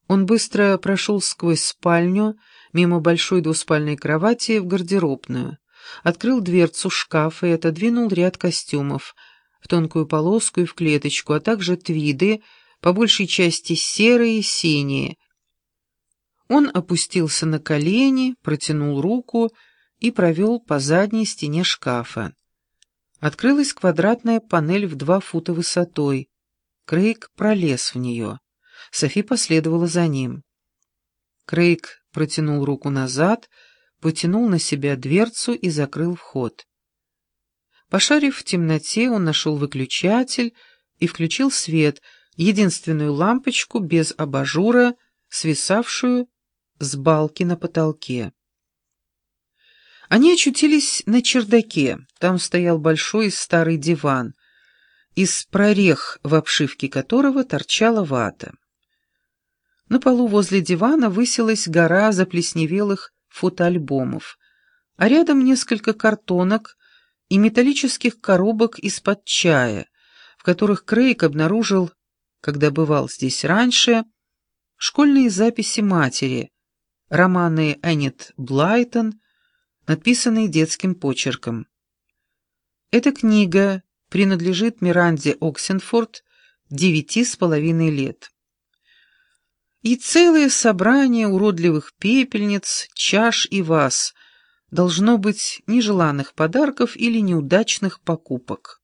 Он быстро прошел сквозь спальню, мимо большой двуспальной кровати в гардеробную, открыл дверцу шкафа и отодвинул ряд костюмов в тонкую полоску и в клеточку, а также твиды, по большей части серые и синие. Он опустился на колени, протянул руку и провел по задней стене шкафа. Открылась квадратная панель в 2 фута высотой. Крейг пролез в нее. Софи последовала за ним. Крейг протянул руку назад, потянул на себя дверцу и закрыл вход. Пошарив в темноте, он нашел выключатель и включил свет, единственную лампочку без абажура, свисавшую с балки на потолке. Они очутились на чердаке. Там стоял большой старый диван, из прорех в обшивке которого торчала вата. На полу возле дивана высилась гора заплесневелых фотоальбомов, а рядом несколько картонок и металлических коробок из-под чая, в которых Крейг обнаружил, когда бывал здесь раньше, школьные записи матери, романы Эннет Блайтон, написанные детским почерком. Эта книга принадлежит Миранде Оксенфорд, 9,5 лет. И целое собрание уродливых пепельниц, чаш и ваз, должно быть, нежеланных подарков или неудачных покупок.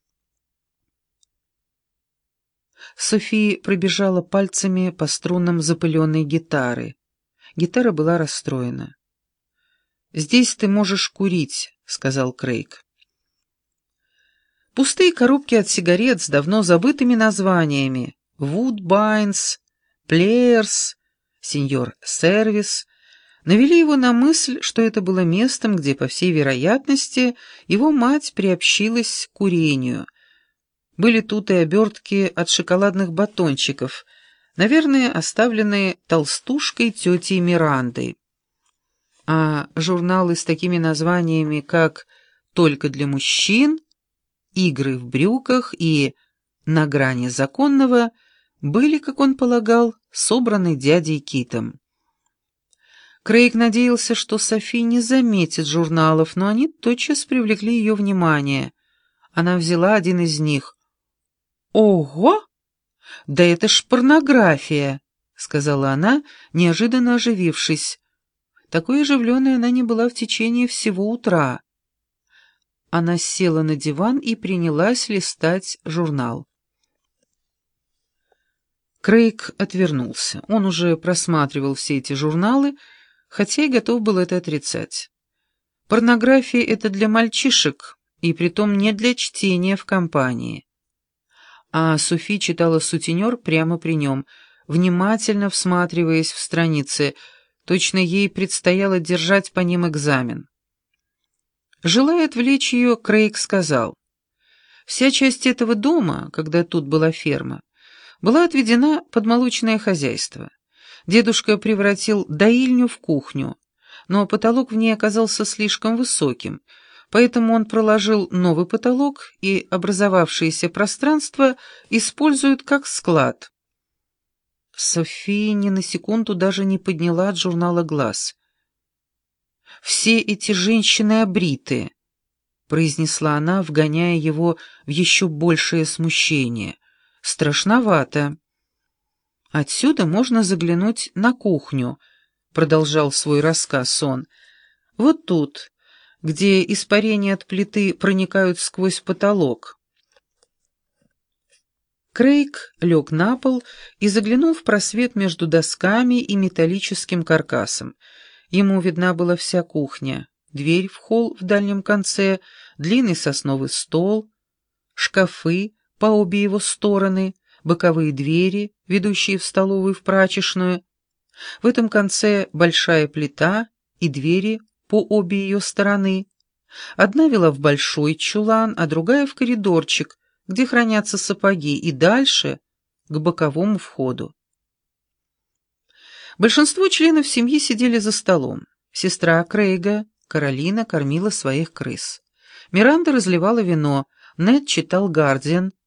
София пробежала пальцами по струнам запыленной гитары. Гитара была расстроена. «Здесь ты можешь курить», — сказал Крейг. Пустые коробки от сигарет с давно забытыми названиями «Вудбайнс», «Плеерс», «Сеньор Сервис» навели его на мысль, что это было местом, где, по всей вероятности, его мать приобщилась к курению. Были тут и обертки от шоколадных батончиков, наверное, оставленные толстушкой тетей Мирандой. А журналы с такими названиями, как «Только для мужчин», «Игры в брюках» и «На грани законного» были, как он полагал, собраны дядей Китом. Крейг надеялся, что Софи не заметит журналов, но они тотчас привлекли ее внимание. Она взяла один из них. «Ого! Да это ж порнография!» — сказала она, неожиданно оживившись. Такой оживленной она не была в течение всего утра. Она села на диван и принялась листать журнал. Крейг отвернулся. Он уже просматривал все эти журналы, хотя и готов был это отрицать. Порнография — это для мальчишек, и притом не для чтения в компании. А Софи читала сутенер прямо при нем, внимательно всматриваясь в страницы. Точно ей предстояло держать по ним экзамен. Желая отвлечь ее, Крейг сказал: «Вся часть этого дома, когда тут была ферма, была отведена под молочное хозяйство. Дедушка превратил доильню в кухню, но потолок в ней оказался слишком высоким, поэтому он проложил новый потолок и образовавшееся пространство используют как склад». София ни на секунду даже не подняла от журнала глаз. «Все эти женщины обриты», — произнесла она, вгоняя его в еще большее смущение. «Страшновато». «Отсюда можно заглянуть на кухню», — продолжал свой рассказ он. «Вот тут, где испарения от плиты проникают сквозь потолок». Крейг лег на пол и заглянул в просвет между досками и металлическим каркасом. Ему видна была вся кухня, дверь в холл в дальнем конце, длинный сосновый стол, шкафы по обе его стороны, боковые двери, ведущие в столовую и в прачечную. В этом конце большая плита и двери по обе ее стороны. Одна вела в большой чулан, а другая в коридорчик, где хранятся сапоги, и дальше к боковому входу. Большинство членов семьи сидели за столом. Сестра Крейга, Каролина, кормила своих крыс. Миранда разливала вино, Нед читал «Гардиан»,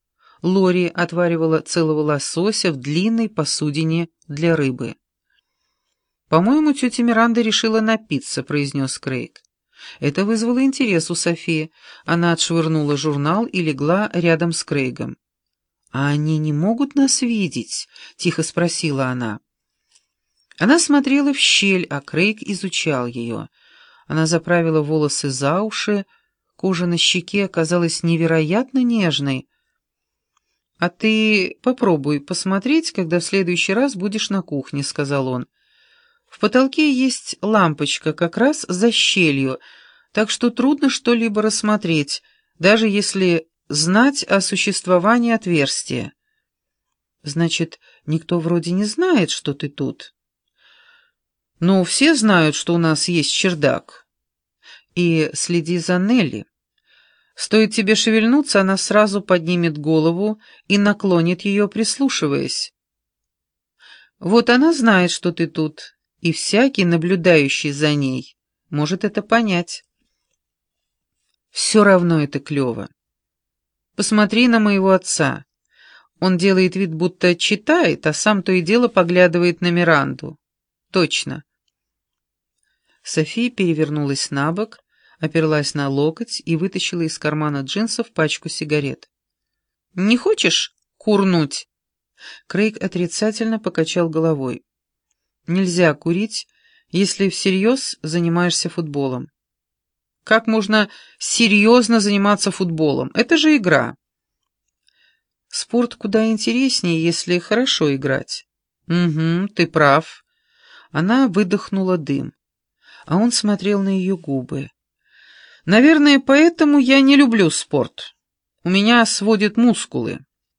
Лори отваривала целого лосося в длинной посудине для рыбы. «По-моему, тетя Миранда решила напиться», — произнес Крейг. Это вызвало интерес у Софии. Она отшвырнула журнал и легла рядом с Крейгом. «А они не могут нас видеть?» — тихо спросила она. Она смотрела в щель, а Крейг изучал ее. Она заправила волосы за уши, кожа на щеке оказалась невероятно нежной. «А ты попробуй посмотреть, когда в следующий раз будешь на кухне», — сказал он. «В потолке есть лампочка как раз за щелью, так что трудно что-либо рассмотреть, даже если знать о существовании отверстия». «Значит, никто вроде не знает, что ты тут?» «Ну, все знают, что у нас есть чердак. И следи за Нелли. Стоит тебе шевельнуться, она сразу поднимет голову и наклонит ее, прислушиваясь. Вот она знает, что ты тут, и всякий, наблюдающий за ней, может это понять. Все равно это клево. Посмотри на моего отца. Он делает вид, будто читает, а сам то и дело поглядывает на Миранду. Точно». София перевернулась на бок, оперлась на локоть и вытащила из кармана джинсов пачку сигарет. «Не хочешь курнуть?» Крейг отрицательно покачал головой. «Нельзя курить, если всерьез занимаешься футболом». «Как можно серьезно заниматься футболом? Это же игра». «Спорт куда интереснее, если хорошо играть». «Угу, ты прав». Она выдохнула дым, а он смотрел на ее губы. «Наверное, поэтому я не люблю спорт. У меня сводят мускулы».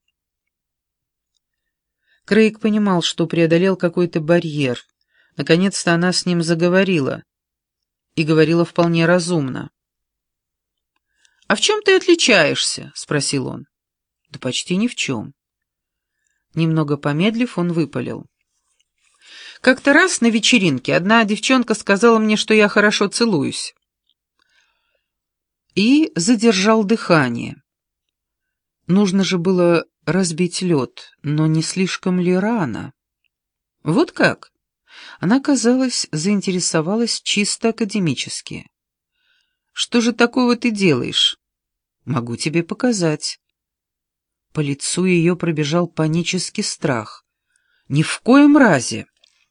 Крейг понимал, что преодолел какой-то барьер. Наконец-то она с ним заговорила. И говорила вполне разумно. «А в чем ты отличаешься?» — спросил он. «Да почти ни в чем». Немного помедлив, он выпалил. «Как-то раз на вечеринке одна девчонка сказала мне, что я хорошо целуюсь». И задержал дыхание. Нужно же было разбить лед, но не слишком ли рано? Вот как? Она, казалось, заинтересовалась чисто академически. «Что же такого ты делаешь?» «Могу тебе показать». По лицу ее пробежал панический страх. «Ни в коем разе!»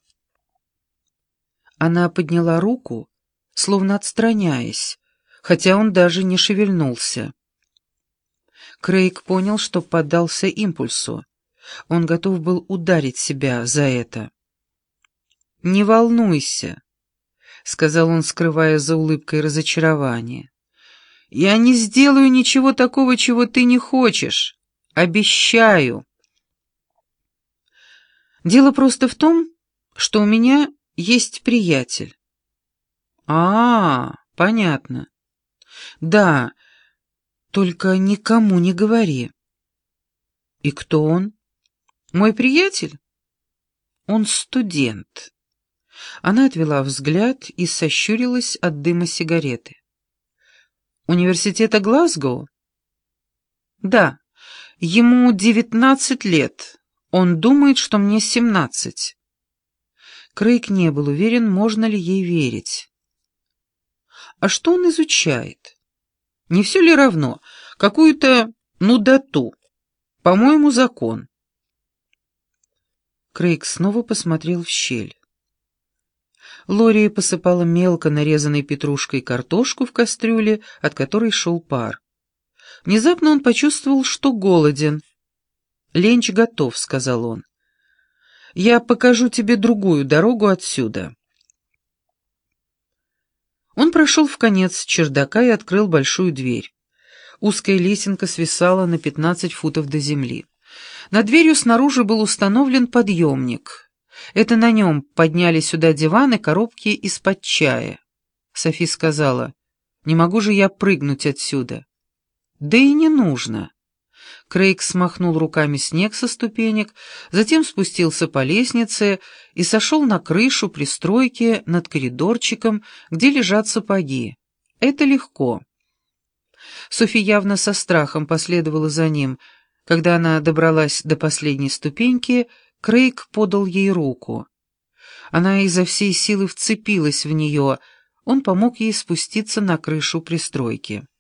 Она подняла руку, словно отстраняясь, хотя он даже не шевельнулся. Крейг понял, что поддался импульсу. Он готов был ударить себя за это. «Не волнуйся», — сказал он, скрывая за улыбкой разочарование. «Я не сделаю ничего такого, чего ты не хочешь. Обещаю». «Дело просто в том, что у меня есть приятель». Понятно. Да, только никому не говори». «И кто он?» «Мой приятель?» «Он студент». Она отвела взгляд и сощурилась от дыма сигареты. «Университета Глазго?» «Да, ему 19 лет. Он думает, что мне 17». Крейг не был уверен, можно ли ей верить. «А что он изучает? Не все ли равно? Какую-то нудоту. По-моему, закон». Крейг снова посмотрел в щель. Лори посыпала мелко нарезанной петрушкой картошку в кастрюле, от которой шел пар. Внезапно он почувствовал, что голоден. «Ленч готов», — сказал он. «Я покажу тебе другую дорогу отсюда». Он прошел в конец чердака и открыл большую дверь. Узкая лесенка свисала на 15 футов до земли. Над дверью снаружи был установлен подъемник. Это на нем подняли сюда диваны, коробки из-под чая. Софи сказала: «Не могу же я прыгнуть отсюда». «Да и не нужно». Крейг смахнул руками снег со ступенек, затем спустился по лестнице и сошел на крышу пристройки над коридорчиком, где лежат сапоги. Это легко. Софи явно со страхом последовала за ним. Когда она добралась до последней ступеньки, Крейг подал ей руку. Она изо всей силы вцепилась в нее, он помог ей спуститься на крышу пристройки.